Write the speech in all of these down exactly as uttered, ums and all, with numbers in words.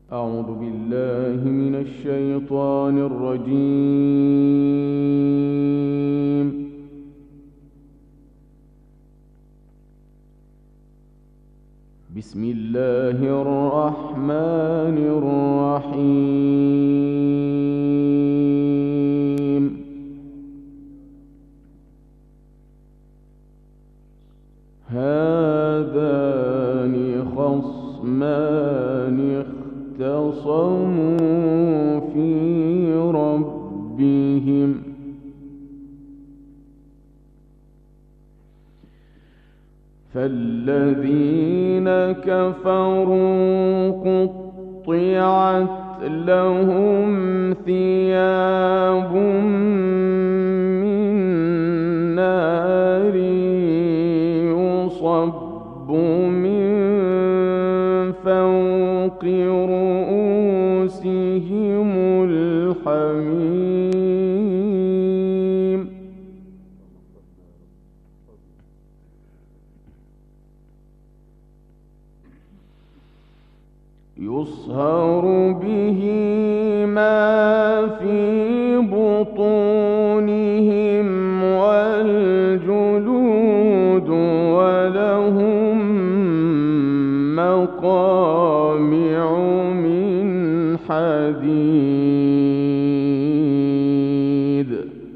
أعوذ بالله من الشيطان الرجيم. بسم الله الرحمن الرحيم. هذان خصمان اختصموا في ربهم فالذين كفروا قطعت لهم ثياب من نار يصب من فوق رؤوسهم الحميم يصهر به ما في بطونهم والجلود ولهم مقامع من حديد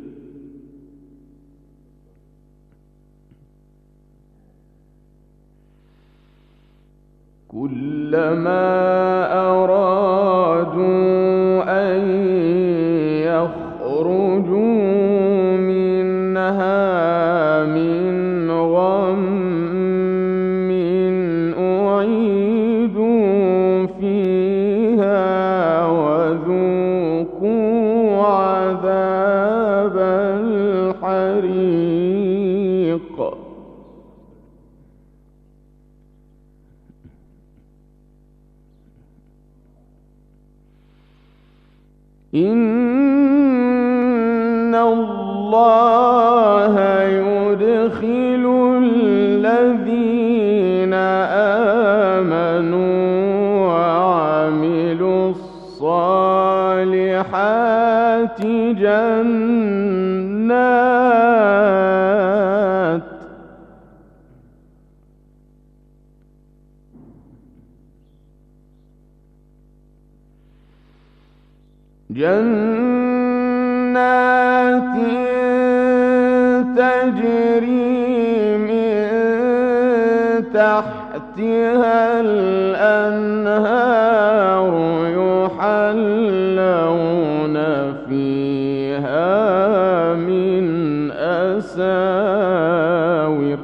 كلما أرادوا أن يخرجوا منها من غم أعيدوا فيها وذوقوا عذاب الحريق إن الله يدخل الذين آمنوا وعملوا الصالحات جنات جنات تجري من تحتها الأنهار يحلون فيها من أساور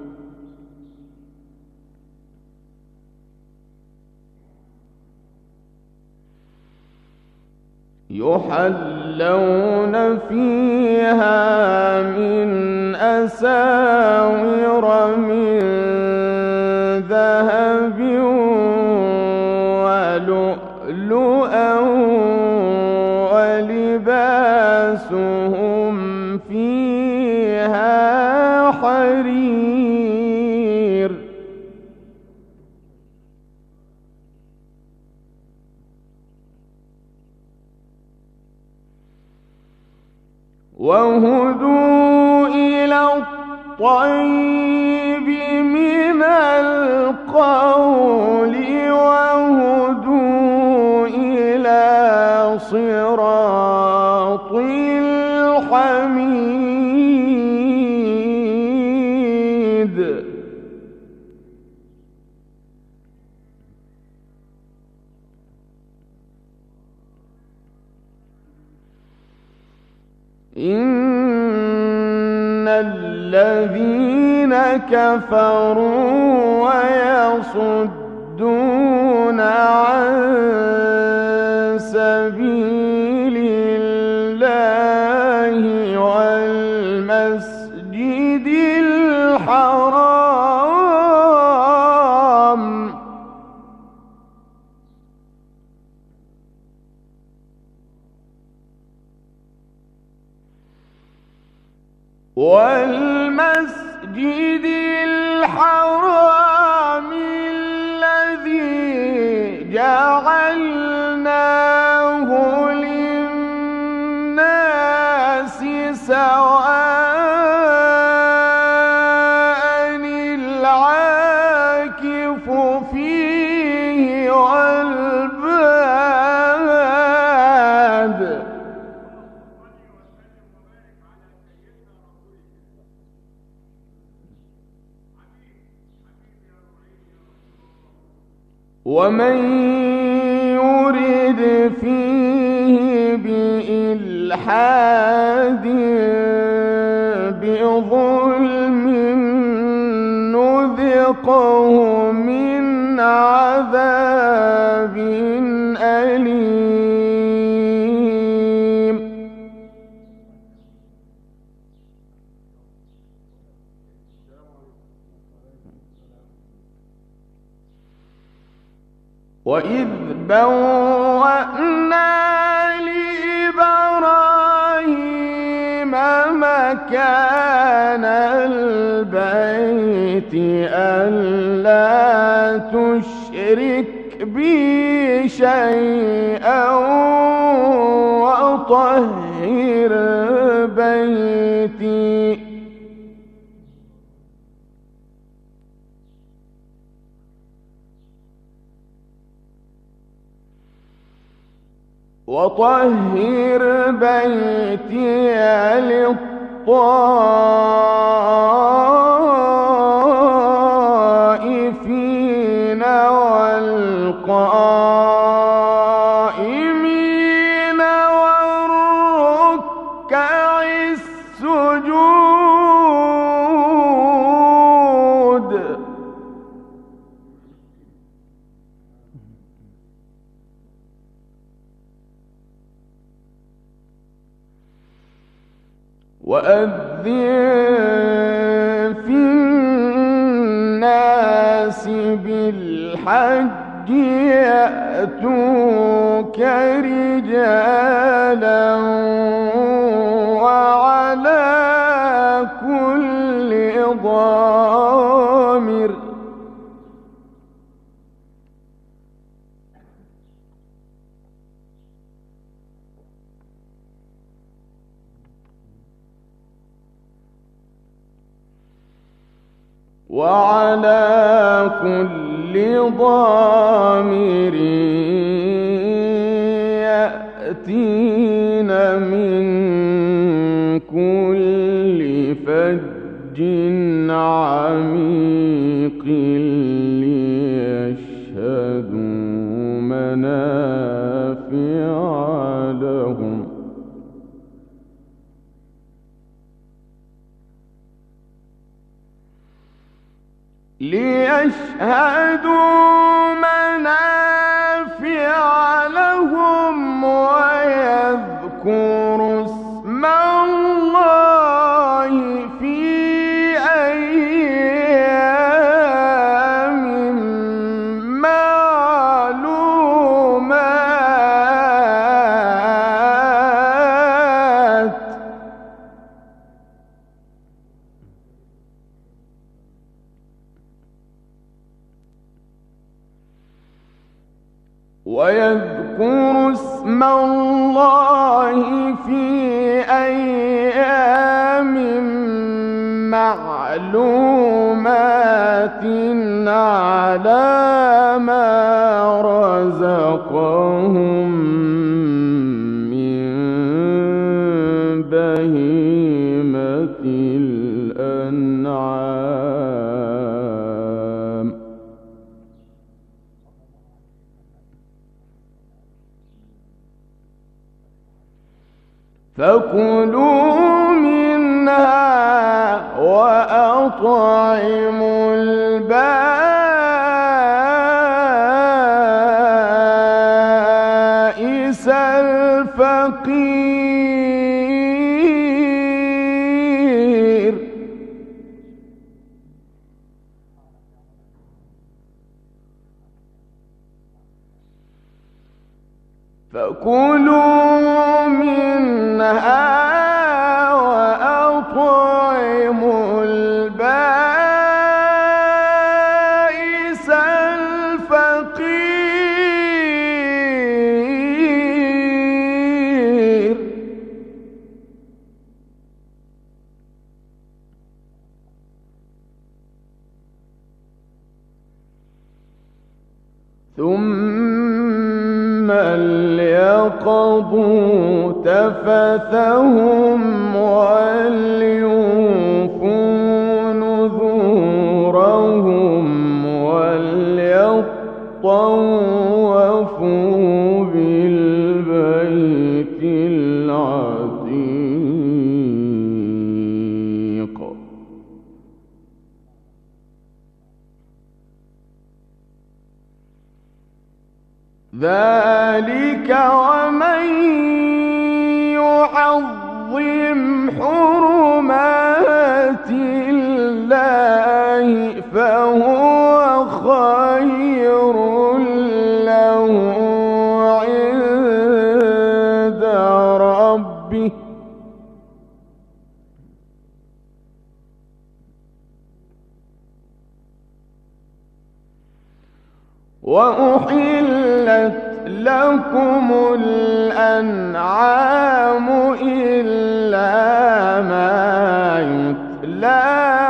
يحلون فيها من أساور من ذهب ولؤلؤا ولباسهم فيها حرير وهدوا إلى الطيب من القول وهدوا إلى صراط الحميد إن الذين كفروا ويصدون عن سبيل الله والمسجد الحرام والمسجد الحرام الذي جعل فيه والباد. ومن يرد فيه بإلحاد بظلم نذقه من عذاب أليم. وإذ بوأنا لإبراهيم مكان البيت ألا تشرك بي شيئا وطهر بيتي وطهر بيتي للطائفين والقائمين والركع السجود. وأذن في الناس بالحج يأتوك رجالا وعلى كل ضامر وعلى كل ضامر يأتين من كل فج عميق ليشهدوا منافع لهم ليشهدوا منافع لهم ويذكروا اسم الله في أيام معلومات. ويذكر اسم الله في أيام معلومات على ما رزقهم من بهيمة الأنعام. فكلوا منها وأطعموا البائس الفقير. فكلوا منها وأطعموا البائس الفقير. ثم ليقضوا تفثهم وليوفوا نذورهم وليطوفوا بالبيت العتيق. ذلك ومن يعظم حرمات الله فهو خير له عند ربه وأحلت لكم الأنعام إلا ما يتلى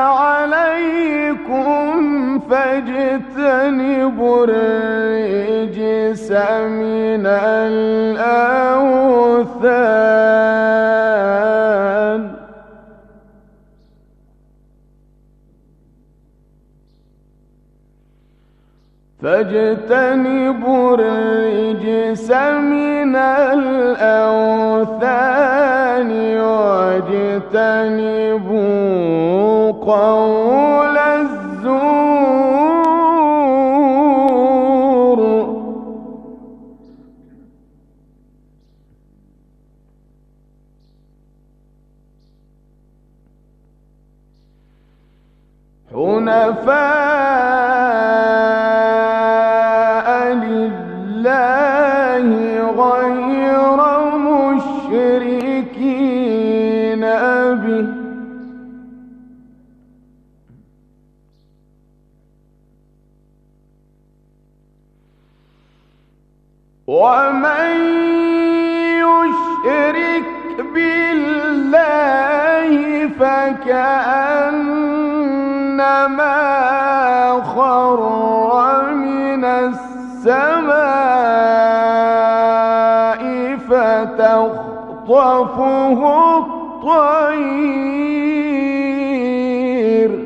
عليكم فاجتنبوا الرجس من الأوثان فاجتنبوا الرجس من الأوثان واجتنبوا قول الزور حنفاء لله غير مشركين به ومن يشرك بالله فكأنما خر من السماء فتخطفه الطير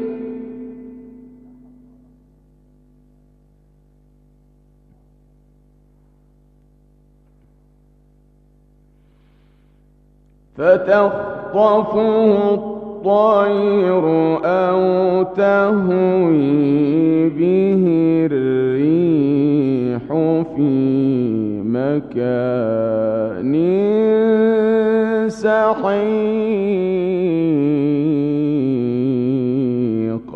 فتخطفه الطير أو تهوي به الريح في مكان سحيق.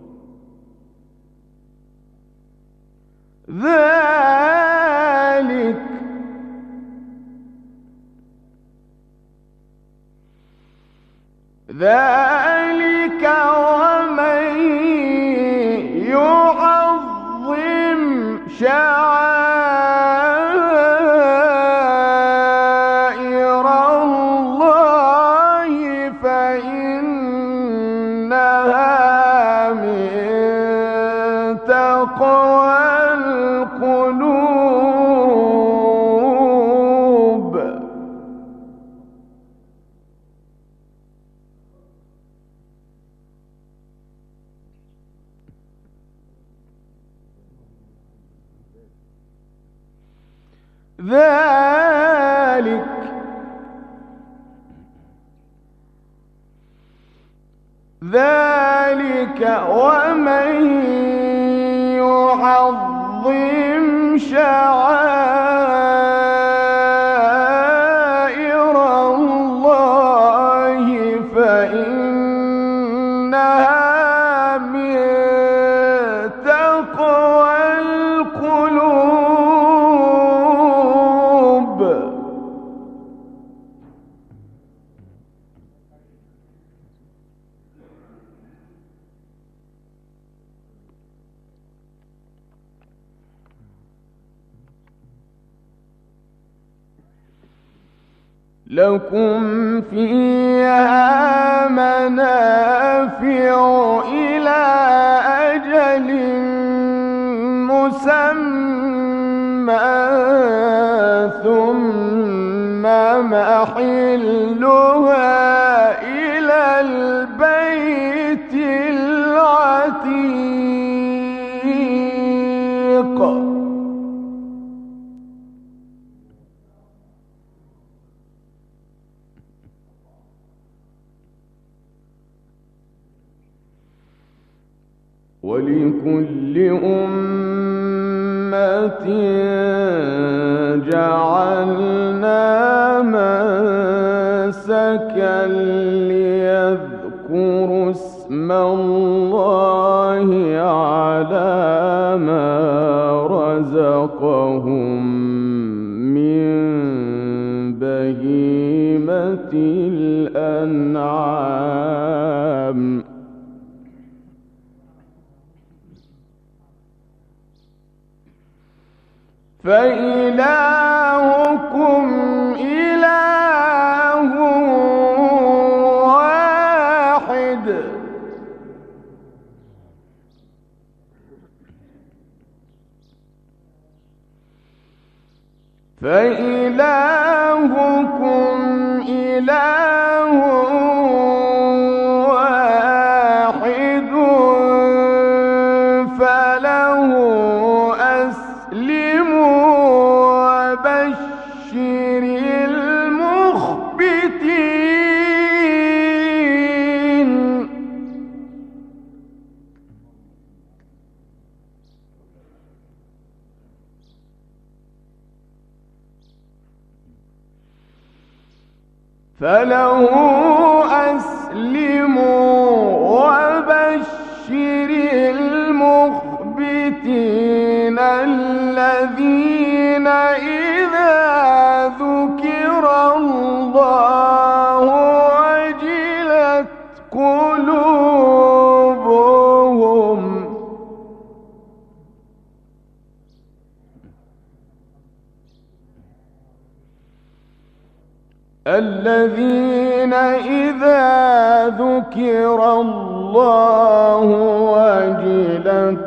ذلك ذلك ومن يعظم شعائر الله فإنها من تقوى القلوب. ذلك ذلك ومن يعظم شعائر الله فإنها من تقوى القلوب. لكم فيها منافع إلى أجل مسمى ثم محلها إلى البيت العتيق. ولكل أمة جعلنا منسكا ليذكروا اسم الله على ما رزقهم من بهيمة الأنعام. فإلهكم إله واحد فإلهكم إله واحد فله أسلموا وبشر المخبتين. فله أسلموا وبشر المخبتين الذين إذا ذكر الله وجلت قلوبهم الذين إذا ذكر الله وجلت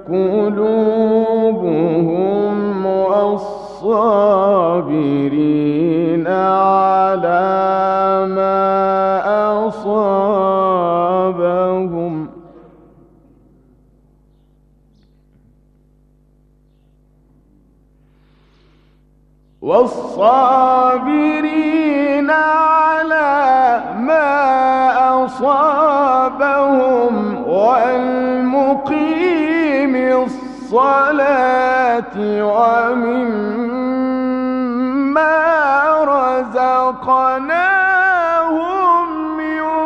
قلوبهم والصابرين على ما أصابهم والصابرين على ما أصابهم والمقيم الصلاة ومما رزقناهم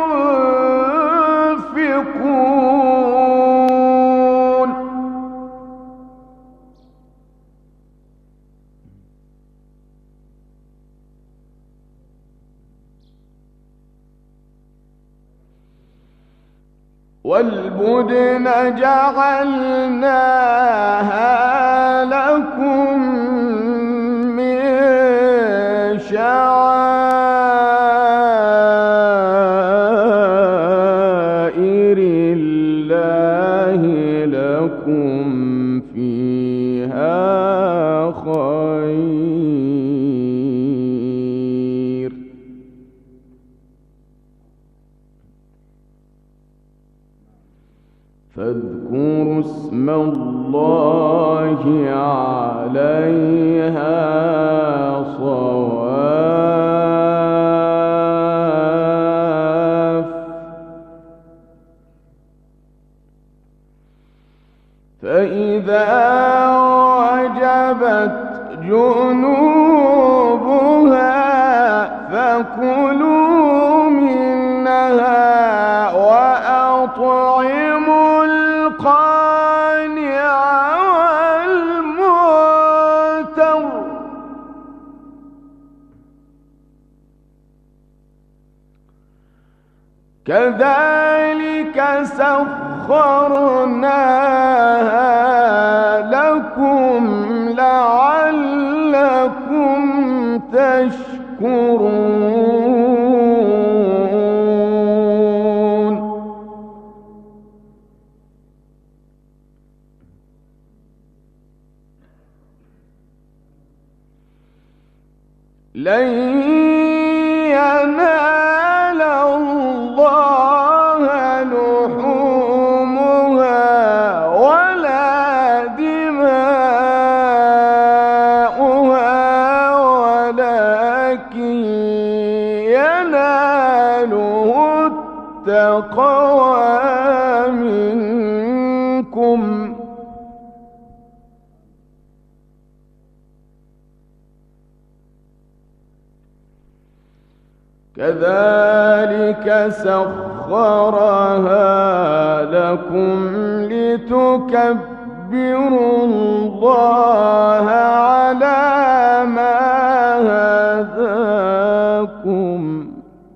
ينفقون. والبدن جعلناها لكم من شعائر الله لكم فيها خير. فاذكروا اسم الله عليها صواف فإذا وجبت جنوبها فكلوا منها وأطعموا القانع والمعتر كذلك سخرناها لكم لعلكم تشكرون. لن ينال الله لحومها ولا دماؤها ولكن يناله التقوى منكم كذلك سخرها لكم لتكبروا الله على ما هداكم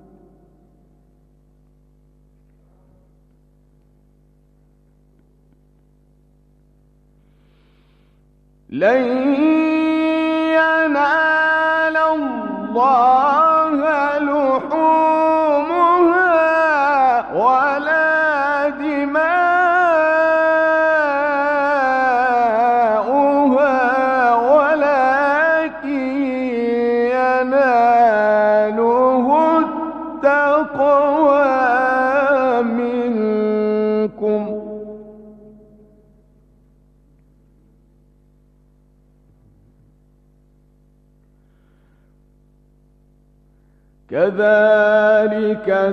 لن ينال الله لحومها ولا دماؤها ولكن يناله التقوى منكم كذلك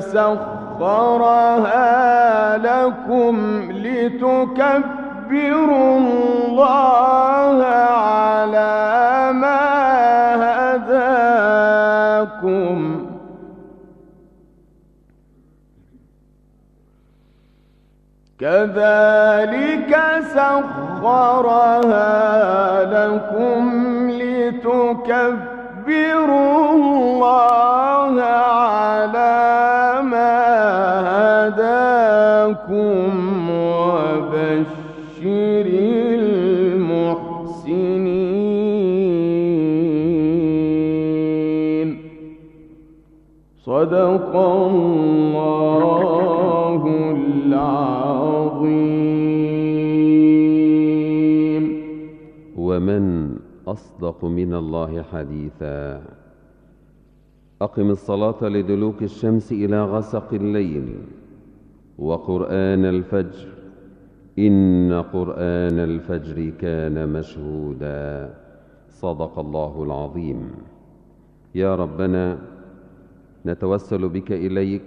سخرها لكم لتكبروا الله على ما هداكم كذلك سخرها لكم لتكبروا الله على ما هداكم وبشر المحسنين صدق الله العظيم. ومن أصدق من الله حديثا. أقم الصلاة لدلوك الشمس إلى غسق الليل وقرآن الفجر إن قرآن الفجر كان مشهودا. صدق الله العظيم. يا ربنا نتوسل بك إليك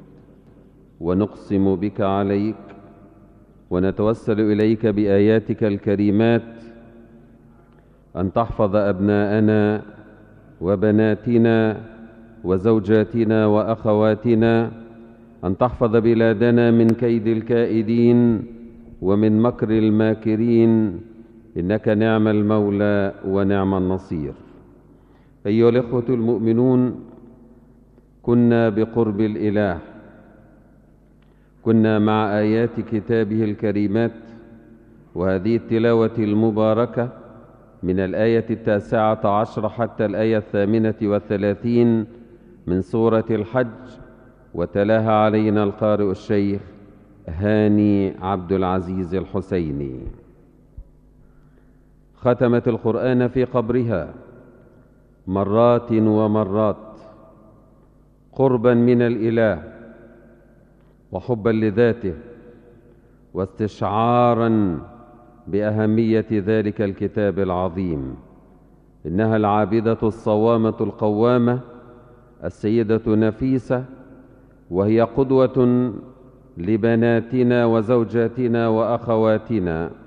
ونقسم بك عليك ونتوسل إليك بآياتك الكريمات أن تحفظ أبناءنا وبناتنا وزوجاتنا وأخواتنا، أن تحفظ بلادنا من كيد الكائدين ومن مكر الماكرين، إنك نعم المولى ونعم النصير. أيها الإخوة المؤمنون، كنا بقرب الإله، كنا مع آيات كتابه الكريمات، وهذه التلاوة المباركة من الآية التاسعة عشر حتى الآية الثامنة والثلاثين من سورة الحج، وتلاها علينا القارئ الشيخ هاني عبد العزيز الحسيني. ختمت القرآن في قبرها مرات ومرات قربا من الإله وحبا لذاته واستشعارا بأهمية ذلك الكتاب العظيم. إنها العابدة الصوامة القوامة السيدة نفيسة، وهي قدوة لبناتنا وزوجاتنا وأخواتنا،